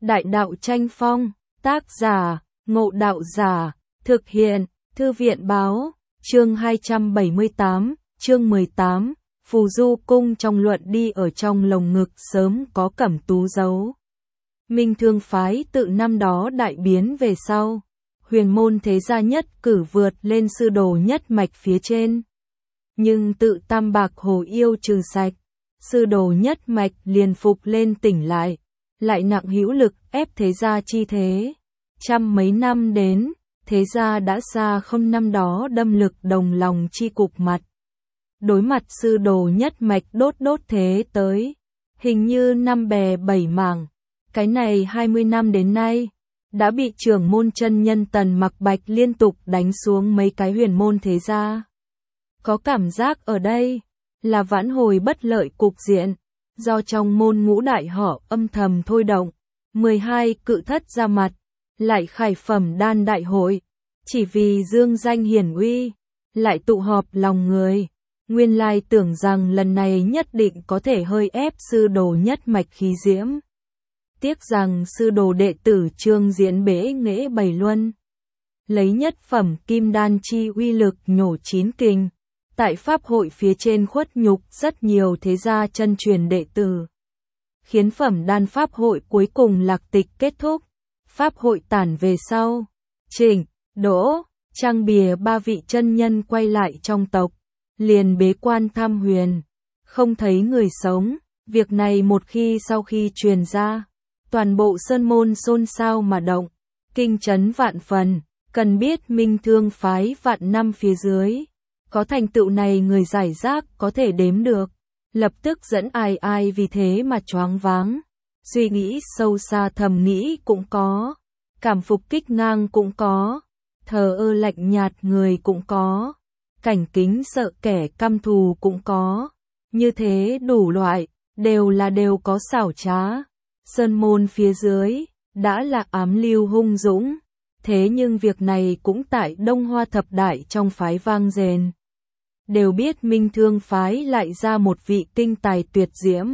Đại đạo tranh phong, tác giả, Ngộ Đạo Giả, thực hiện, Thư viện báo, chương 278, chương 18, Phù Du Cung trong luận đi ở trong lồng ngực sớm có cẩm tú dấu. Minh Thương phái tự năm đó đại biến về sau, huyền môn thế gia nhất cử vượt lên sư đồ nhất mạch phía trên. Nhưng tự Tam Bạc Hồ yêu trừ sạch, sư đồ nhất mạch liền phục lên tỉnh lại nặng hữu lực ép thế gia chi thế. Trăm mấy năm đến, thế gia đã xa không năm đó đâm lực đồng lòng chi cục mặt. Đối mặt sư đồ nhất mạch đốt thế tới, hình như năm bè bảy mảng. Cái này 20 năm đến nay, đã bị trưởng môn chân nhân Tần Mặc Bạch liên tục đánh xuống mấy cái huyền môn thế gia. Có cảm giác ở đây là vãn hồi bất lợi cục diện, do trong môn ngũ đại họ âm thầm thôi động, 12 cự thất ra mặt, lại khải phẩm đan đại hội, chỉ vì dương danh hiển uy, lại tụ họp lòng người. Nguyên lai tưởng rằng lần này nhất định có thể hơi ép sư đồ nhất mạch khí diễm. Tiếc rằng sư đồ đệ tử Trương Diễn bế nghệ bảy luân, lấy nhất phẩm kim đan chi uy lực nhổ chín kình, tại pháp hội phía trên khuất nhục rất nhiều thế gia chân truyền đệ tử, khiến phẩm đan pháp hội cuối cùng lạc tịch kết thúc. Pháp hội tản về sau, Trịnh, Đỗ, Trang Bìa ba vị chân nhân quay lại trong tộc, liền bế quan thăm huyền, không thấy người sống. Việc này một khi sau khi truyền ra, toàn bộ sơn môn xôn xao mà động, kinh chấn vạn phần. Cần biết Minh Thương phái vạn năm phía dưới, có thành tựu này người giải rác có thể đếm được, lập tức dẫn ai vì thế mà choáng váng. Suy nghĩ sâu xa thầm nghĩ cũng có, cảm phục kích ngang cũng có, thờ ơ lạnh nhạt người cũng có, cảnh kính sợ kẻ căm thù cũng có. Như thế đủ loại, đều có xảo trá. Sơn môn phía dưới, đã là ám lưu hung dũng, thế nhưng việc này cũng tại Đông Hoa thập đại trong phái vang dền. Đều biết Minh Thương phái lại ra một vị kinh tài tuyệt diễm,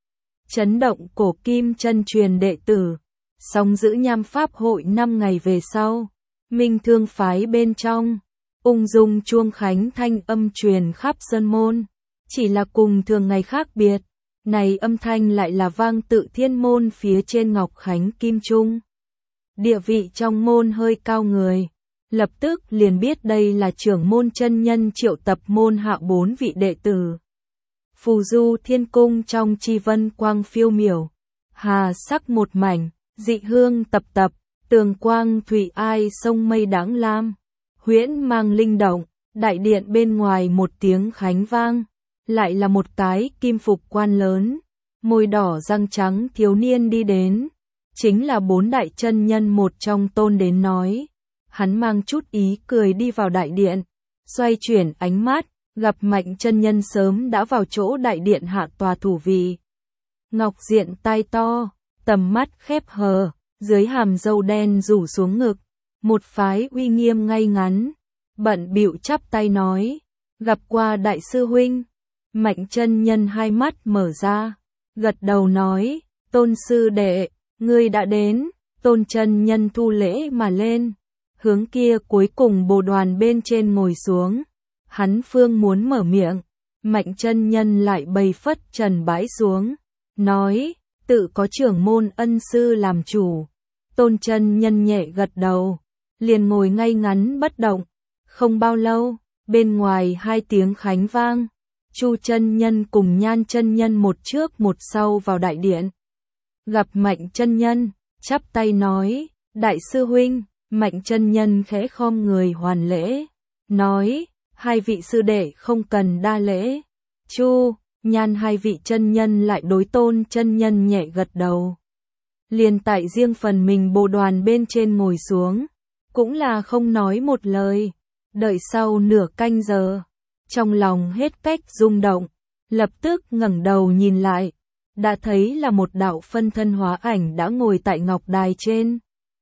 chấn động cổ kim chân truyền đệ tử. Song giữ nham pháp hội 5 ngày về sau, Minh Thương phái bên trong, ung dung chuông khánh thanh âm truyền khắp sơn môn, chỉ là cùng thường ngày khác biệt. Này âm thanh lại là vang tự thiên môn phía trên ngọc khánh kim trung. Địa vị trong môn hơi cao người, lập tức liền biết đây là trưởng môn chân nhân triệu tập môn hạ 4 vị đệ tử. Phù Du Thiên Cung trong chi vân quang phiêu miểu, hà sắc một mảnh, dị hương tập, tường quang thủy ai sông mây đáng lam, huyễn mang linh động. Đại điện bên ngoài một tiếng khánh vang, lại là một cái kim phục quan lớn, môi đỏ răng trắng thiếu niên đi đến, chính là 4 đại chân nhân một trong tôn đến nói. Hắn mang chút ý cười đi vào đại điện, xoay chuyển ánh mắt, gặp Mạnh chân nhân sớm đã vào chỗ đại điện hạ tòa thủ vị. Ngọc diện tai to, tầm mắt khép hờ, dưới hàm râu đen rủ xuống ngực, một phái uy nghiêm ngay ngắn, bận bịu chắp tay nói, gặp qua đại sư huynh. Mạnh chân nhân hai mắt mở ra, gật đầu nói, tôn sư đệ, ngươi đã đến. Tôn chân nhân thu lễ mà lên, hướng kia cuối cùng bồ đoàn bên trên ngồi xuống. Hắn phương muốn mở miệng, Mạnh chân nhân lại bày phất trần bãi xuống, nói, tự có trưởng môn ân sư làm chủ. Tôn chân nhân nhẹ gật đầu, liền ngồi ngay ngắn bất động. Không bao lâu, bên ngoài 2 tiếng khánh vang, Chu chân nhân cùng Nhan chân nhân một trước một sau vào đại điện. Gặp Mạnh chân nhân, chắp tay nói, đại sư huynh. Mạnh chân nhân khẽ khom người hoàn lễ, nói, 2 vị sư đệ không cần đa lễ. Chu, Nhan 2 vị chân nhân lại đối Tôn chân nhân nhẹ gật đầu. Liền tại riêng phần mình bồ đoàn bên trên ngồi xuống, cũng là không nói một lời. Đợi sau nửa canh giờ, trong lòng hết cách rung động, lập tức ngẩng đầu nhìn lại, đã thấy là một đạo phân thân hóa ảnh đã ngồi tại ngọc đài trên.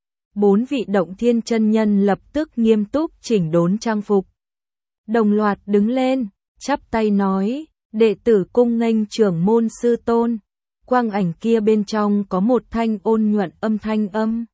4 vị động thiên chân nhân lập tức nghiêm túc chỉnh đốn trang phục, đồng loạt đứng lên, chắp tay nói, đệ tử cung nghênh trưởng môn sư tôn. quang ảnh kia bên trong có một thanh ôn nhuận âm thanh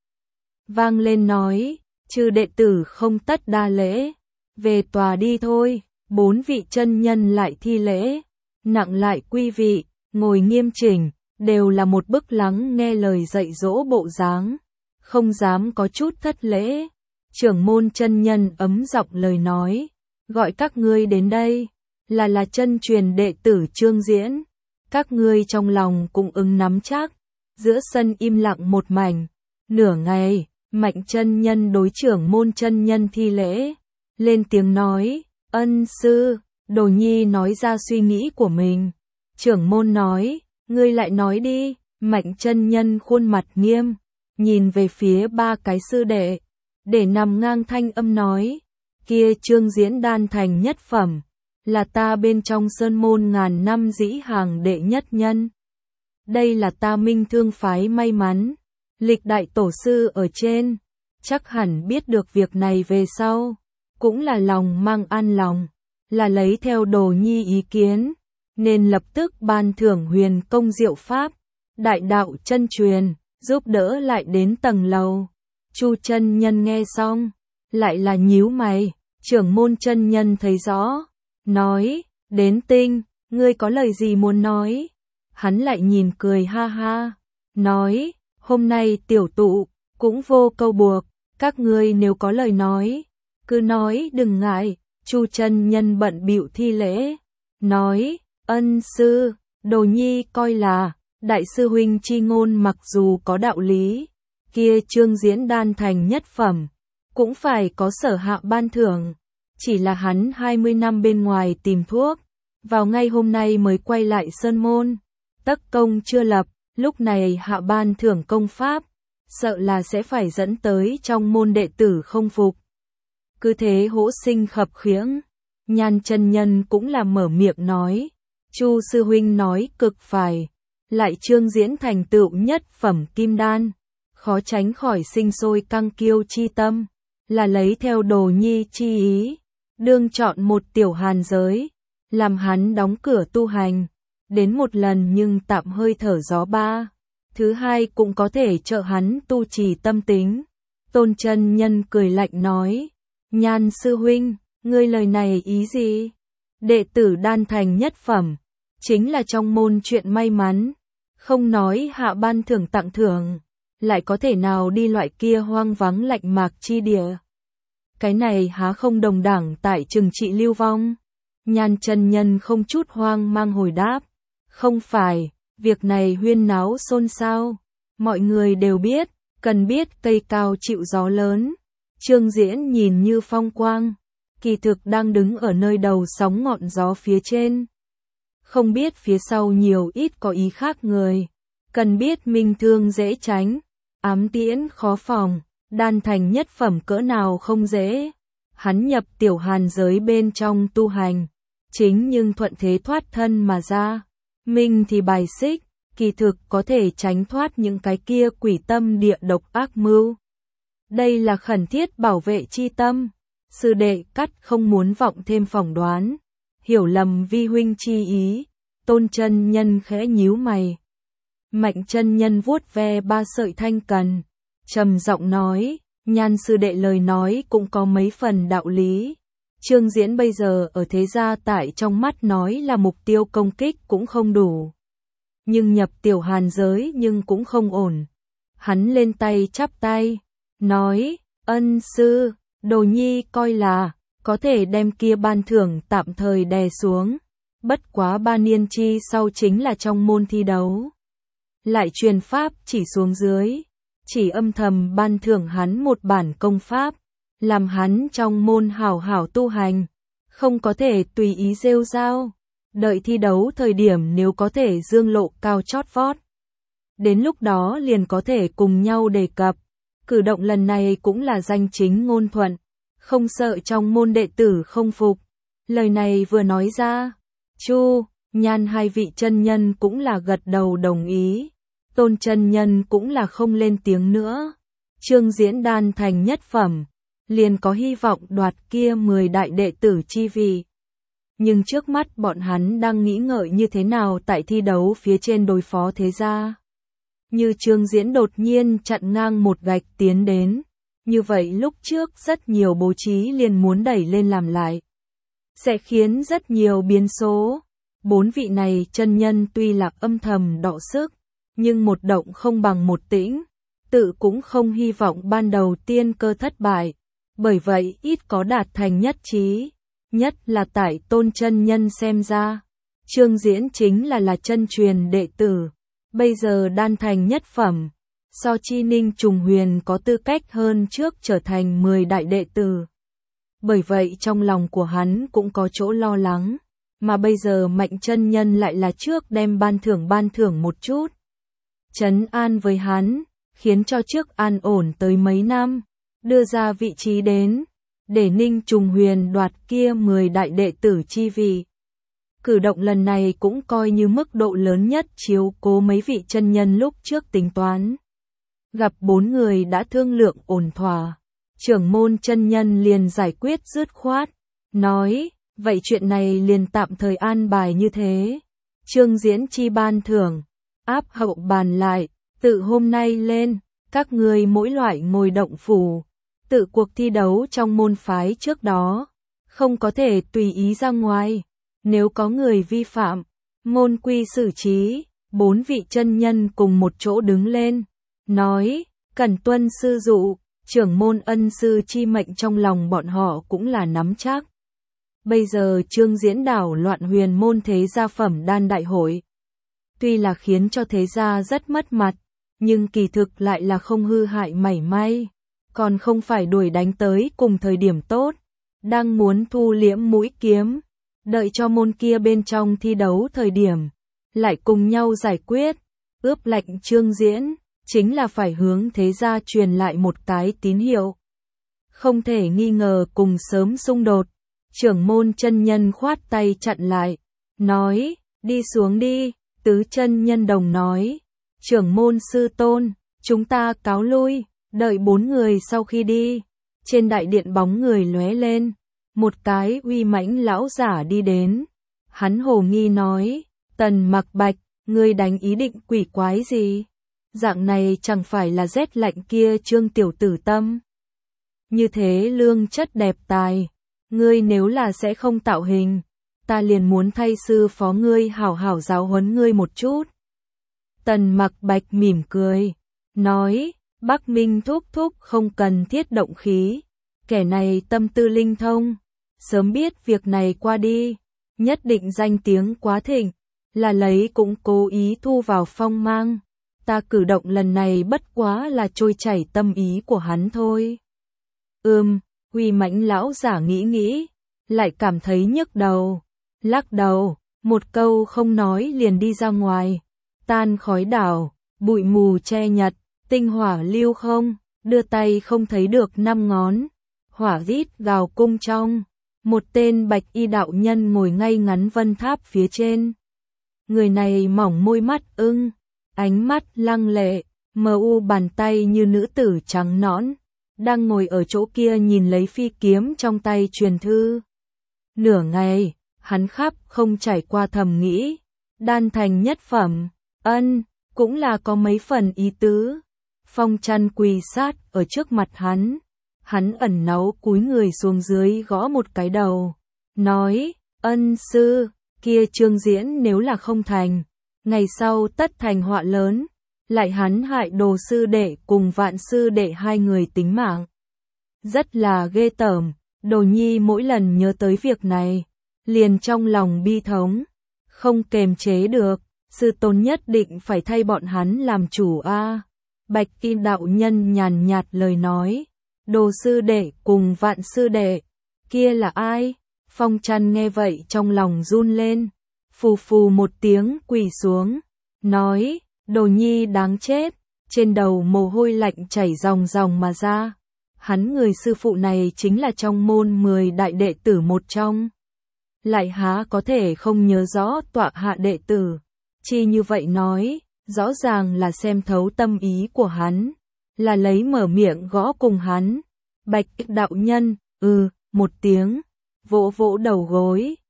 vang lên nói, chư đệ tử không tất đa lễ, về tòa đi thôi. 4 vị chân nhân lại thi lễ, nặng lại quy vị, ngồi nghiêm chỉnh, đều là một bức lắng nghe lời dạy dỗ bộ dáng, không dám có chút thất lễ. Trưởng môn chân nhân ấm giọng lời nói, gọi các ngươi đến đây, là chân truyền đệ tử Trương Diễn, các ngươi trong lòng cũng ứng nắm chắc. Giữa sân im lặng một mảnh, nửa ngày, Mạnh chân nhân đối trưởng môn chân nhân thi lễ, lên tiếng nói, ân sư. Đồ nhi nói ra suy nghĩ của mình. Trưởng môn nói, ngươi lại nói đi. Mạnh chân nhân khuôn mặt nghiêm, nhìn về phía 3 cái sư đệ, để nằm ngang thanh âm nói, kia Trương Diễn đan thành nhất phẩm, là ta bên trong sơn môn ngàn năm dĩ hàng đệ nhất nhân. Đây là ta Minh Thương phái may mắn, lịch đại tổ sư ở trên, chắc hẳn biết được việc này về sau, cũng là lòng mang an lòng, là lấy theo Đồ nhi ý kiến, nên lập tức ban thưởng huyền công diệu pháp, đại đạo chân truyền, giúp đỡ lại đến tầng lầu. Chu chân nhân nghe xong, lại là nhíu mày. Trưởng môn chân nhân thấy rõ, nói, đến Tinh, ngươi có lời gì muốn nói? Hắn lại nhìn cười ha ha, nói, hôm nay tiểu tụ, cũng vô câu buộc, các ngươi nếu có lời nói, cứ nói đừng ngại. Chu chân nhân bận bịu thi lễ, nói, ân sư, Đồ nhi coi là, đại sư huynh chi ngôn mặc dù có đạo lý, kia Trương Diễn đan thành nhất phẩm, cũng phải có sở hạ ban thưởng, chỉ là hắn 20 năm bên ngoài tìm thuốc, vào ngay hôm nay mới quay lại sơn môn, tất công chưa lập, lúc này hạ ban thưởng công pháp, sợ là sẽ phải dẫn tới trong môn đệ tử không phục. Cứ thế hỗ sinh khập khiễng, Nhan chân nhân cũng là mở miệng nói, Chu sư huynh nói cực phải, lại Trương Diễn thành tựu nhất phẩm kim đan, khó tránh khỏi sinh sôi căng kiêu chi tâm, là lấy theo Đồ nhi chi ý, đương chọn một tiểu hàn giới, làm hắn đóng cửa tu hành, đến một lần nhưng tạm hơi thở gió ba, thứ hai cũng có thể trợ hắn tu trì tâm tính. Tôn chân nhân cười lạnh nói, Nhan sư huynh, ngươi lời này ý gì? Đệ tử đan thành nhất phẩm, chính là trong môn chuyện may mắn, không nói hạ ban thưởng tặng thưởng, lại có thể nào đi loại kia hoang vắng lạnh mạc chi địa. Cái này há không đồng đẳng tại trừng trị lưu vong? Nhan chân nhân không chút hoang mang hồi đáp, không phải, việc này huyên náo xôn xao, mọi người đều biết, cần biết cây cao chịu gió lớn. Trương Diễn nhìn như phong quang, kỳ thực đang đứng ở nơi đầu sóng ngọn gió phía trên. Không biết phía sau nhiều ít có ý khác người, cần biết Minh Thương dễ tránh, ám tiễn khó phòng, đan thành nhất phẩm cỡ nào không dễ. Hắn nhập tiểu hàn giới bên trong tu hành, chính nhưng thuận thế thoát thân mà ra. Minh thì bài xích, kỳ thực có thể tránh thoát những cái kia quỷ tâm địa độc ác mưu. Đây là khẩn thiết bảo vệ chi tâm. Sư đệ Cắt không muốn vọng thêm phỏng đoán, hiểu lầm vi huynh chi ý. Tôn chân nhân khẽ nhíu mày. Mạnh chân nhân vuốt ve 3 sợi thanh cần, trầm giọng nói, Nhan sư đệ lời nói cũng có mấy phần đạo lý. Trương Diễn bây giờ ở thế gia tại trong mắt nói là mục tiêu công kích cũng không đủ. Nhưng nhập tiểu hàn giới nhưng cũng không ổn. Hắn lên tay chắp tay, nói, ân sư, Đồ nhi coi là, có thể đem kia ban thưởng tạm thời đè xuống. Bất quá 3 niên chi sau chính là trong môn thi đấu. Lại truyền pháp chỉ xuống dưới, chỉ âm thầm ban thưởng hắn một bản công pháp, làm hắn trong môn hảo hảo tu hành, không có thể tùy ý rêu rao. Đợi thi đấu thời điểm nếu có thể dương lộ cao chót vót, đến lúc đó liền có thể cùng nhau đề cập. Cử động lần này cũng là danh chính ngôn thuận, không sợ trong môn đệ tử không phục. Lời này vừa nói ra, Chu, Nhan hai vị chân nhân cũng là gật đầu đồng ý. Tôn chân nhân cũng là không lên tiếng nữa. Trương Diễn đan thành nhất phẩm, liền có hy vọng đoạt kia 10 đại đệ tử chi vị. nhưng trước mắt bọn hắn đang nghĩ ngợi như thế nào tại thi đấu phía trên đối phó thế gia. Như Trương Diễn đột nhiên chặn ngang một gạch tiến đến, như vậy lúc trước rất nhiều bố trí liền muốn đẩy lên làm lại, sẽ khiến rất nhiều biến số. 4 vị này chân nhân tuy là âm thầm đọ sức, nhưng một động không bằng một tĩnh, tự cũng không hy vọng ban đầu tiên cơ thất bại, bởi vậy ít có đạt thành nhất trí, nhất là tại Tôn chân nhân xem ra, Trương Diễn chính là chân truyền đệ tử, bây giờ đan thành nhất phẩm, so chi Ninh Trùng Huyền có tư cách hơn trước trở thành 10 đại đệ tử. Bởi vậy trong lòng của hắn cũng có chỗ lo lắng, mà bây giờ Mạnh chân nhân lại là trước đem ban thưởng một chút. Trấn an với hắn, khiến cho trước an ổn tới mấy năm, đưa ra vị trí đến, để Ninh Trùng Huyền đoạt kia 10 đại đệ tử chi vị. Cử động lần này cũng coi như mức độ lớn nhất chiếu cố mấy vị chân nhân lúc trước tính toán. Gặp 4 người đã thương lượng ổn thỏa, trưởng môn chân nhân liền giải quyết dứt khoát, nói, vậy chuyện này liền tạm thời an bài như thế. Trương Diễn chi ban thưởng, áp hậu bàn lại, tự hôm nay lên, các người mỗi loại ngồi động phủ, tự cuộc thi đấu trong môn phái trước đó, không có thể tùy ý ra ngoài, nếu có người vi phạm, môn quy xử trí. 4 vị chân nhân cùng một chỗ đứng lên, nói, cần tuân sư dụ, trưởng môn ân sư chi mệnh trong lòng bọn họ cũng là nắm chắc. Bây giờ Trương Diễn đảo loạn huyền môn thế gia phẩm đan đại hội, tuy là khiến cho thế gia rất mất mặt, nhưng kỳ thực lại là không hư hại mảy may, còn không phải đuổi đánh tới cùng thời điểm tốt, đang muốn thu liễm mũi kiếm, đợi cho môn kia bên trong thi đấu thời điểm, lại cùng nhau giải quyết, ướp lạnh Trương Diễn, chính là phải hướng thế gia truyền lại một cái tín hiệu. Không thể nghi ngờ cùng sớm xung đột, trưởng môn chân nhân khoát tay chặn lại, nói, đi xuống đi, tứ chân nhân đồng nói, trưởng môn sư tôn, chúng ta cáo lui, đợi 4 người sau khi đi, trên đại điện bóng người lóe lên, một cái uy mãnh lão giả đi đến, hắn hồ nghi nói, Tần Mặc Bạch, ngươi đánh ý định quỷ quái gì? Dạng này chẳng phải là rét lạnh kia Trương tiểu tử tâm. Như thế lương chất đẹp tài, ngươi nếu là sẽ không tạo hình, ta liền muốn thay sư phó ngươi hảo hảo giáo huấn ngươi một chút. Tần Mặc Bạch mỉm cười, nói, Bắc Minh thúc thúc không cần thiết động khí, kẻ này tâm tư linh thông, sớm biết việc này qua đi, nhất định danh tiếng quá thịnh, là lấy cũng cố ý thu vào phong mang. Ta cử động lần này bất quá là trôi chảy tâm ý của hắn thôi. Uy mãnh lão giả nghĩ, lại cảm thấy nhức đầu, lắc đầu, một câu không nói liền đi ra ngoài, tan khói đảo, bụi mù che nhật, tinh hỏa lưu không, đưa tay không thấy được 5 ngón, hỏa rít gào cung trong, một tên bạch y đạo nhân ngồi ngay ngắn vân tháp phía trên. Người này mỏng môi mắt ánh mắt lăng lệ, mờ u bàn tay như nữ tử trắng nõn, đang ngồi ở chỗ kia nhìn lấy phi kiếm trong tay truyền thư. Nửa ngày, hắn khắp không trải qua thầm nghĩ, đan thành nhất phẩm, cũng là có mấy phần ý tứ. Phong Chăn quỳ sát ở trước mặt hắn ẩn náu cúi người xuống dưới gõ một cái đầu, nói, ân sư, kia Trương Diễn nếu là không thành, ngày sau tất thành họa lớn, lại hắn hại Đồ sư đệ cùng Vạn sư đệ 2 người tính mạng. Rất là ghê tởm, Đồ Nhi mỗi lần nhớ tới việc này, liền trong lòng bi thống, không kềm chế được, sư tôn nhất định phải thay bọn hắn làm chủ a. Bạch y đạo nhân nhàn nhạt lời nói, Đồ sư đệ cùng Vạn sư đệ, kia là ai? Phong Chăn nghe vậy trong lòng run lên, phù phù một tiếng quỳ xuống, nói, Đồ Nhi đáng chết, trên đầu mồ hôi lạnh chảy ròng ròng mà ra. Hắn người sư phụ này chính là trong môn 10 đại đệ tử một trong. Lại há có thể không nhớ rõ tọa hạ đệ tử, chi như vậy nói, rõ ràng là xem thấu tâm ý của hắn, là lấy mở miệng gõ cùng hắn. Bạch đạo nhân, một tiếng, vỗ vỗ đầu gối,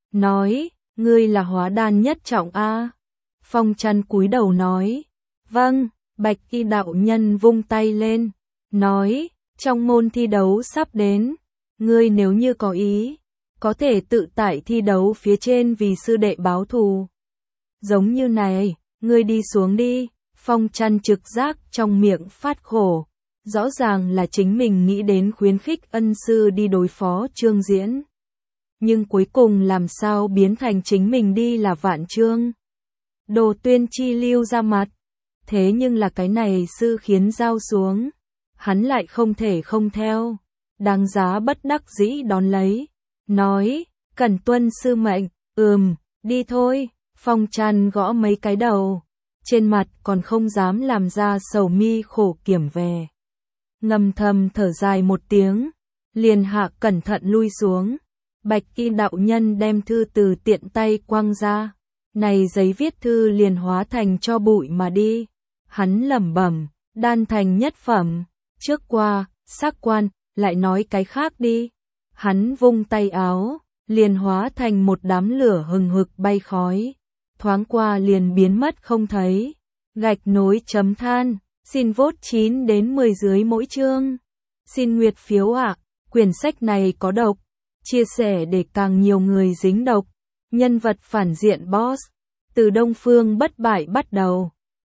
nói, ngươi là hóa đan nhất trọng a? Phong Trăn cúi đầu nói, vâng. Bạch Y đạo nhân vung tay lên, nói, trong môn thi đấu sắp đến, ngươi nếu như có ý, có thể tự tại thi đấu phía trên vì sư đệ báo thù. Giống như này, ngươi đi xuống đi. Phong Trăn trực giác trong miệng phát khổ, rõ ràng là chính mình nghĩ đến khuyến khích ân sư đi đối phó Trương Diễn. Nhưng cuối cùng làm sao biến thành chính mình đi là Vạn Trương. Đồ Tuyên Chi lưu ra mặt, thế nhưng là cái này sư khiến giao xuống, hắn lại không thể không theo, đáng giá bất đắc dĩ đón lấy, nói, cần tuân sư mệnh, đi thôi. Phong Trăn gõ mấy cái đầu, trên mặt còn không dám làm ra sầu mi khổ kiểm về. Ngầm thầm thở dài một tiếng, liền hạ cẩn thận lui xuống. Bạch Y đạo nhân đem thư từ tiện tay quăng ra, này giấy viết thư liền hóa thành cho bụi mà đi. Hắn lẩm bẩm, đan thành nhất phẩm, trước qua, sắc quan, lại nói cái khác đi. Hắn vung tay áo, liền hóa thành một đám lửa hừng hực bay khói, thoáng qua liền biến mất không thấy. Gạch nối chấm than, xin vote 9 đến 10 dưới mỗi chương. Xin nguyệt phiếu ạ, quyển sách này có độc, chia sẻ để càng nhiều người dính độc. Nhân vật phản diện boss, từ Đông Phương bất bại bắt đầu.